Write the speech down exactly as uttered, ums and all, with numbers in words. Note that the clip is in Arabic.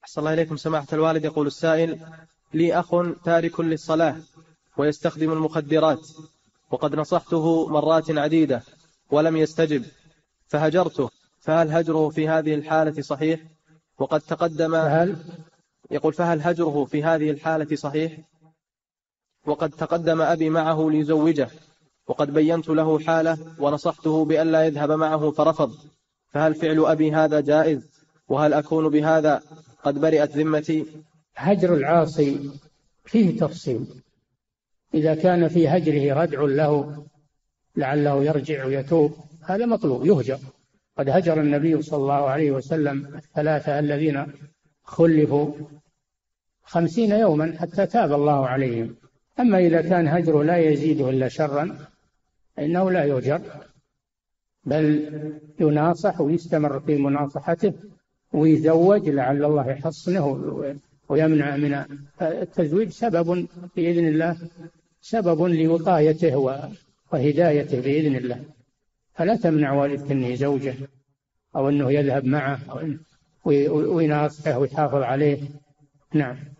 أحسن الله إليكم سماحة الوالد. يقول السائل: لي أخ تارك للصلاة ويستخدم المخدرات، وقد نصحته مرات عديدة ولم يستجب فهجرته، فهل هجره في هذه الحالة صحيح؟ وقد تقدم فهل يقول فهل هجره في هذه الحالة صحيح؟ وقد تقدم أبي معه ليزوجه، وقد بينت له حاله ونصحته بأن لا يذهب معه فرفض، فهل فعل أبي هذا جائز؟ وهل أكون بهذا قد برئت ذمتي؟ هجر العاصي فيه تفصيل. إذا كان في هجره ردع له لعله يرجع ويتوب هذا مطلوب يهجر. قد هجر النبي صلى الله عليه وسلم الثلاثة الذين خلفوا خمسين يوما حتى تاب الله عليهم. أما إذا كان هجره لا يزيده إلا شرا فإنه لا يهجر، بل يناصح ويستمر في مناصحته ويزوج لعل الله يحصنه ويمنع من التزويج. سبب بإذن الله، سبب لوقايته وهدايته بإذن الله. فلا تمنع والدك أنه يزوجه أو أنه يذهب معه أو ويناصحه ويحافظ عليه. نعم.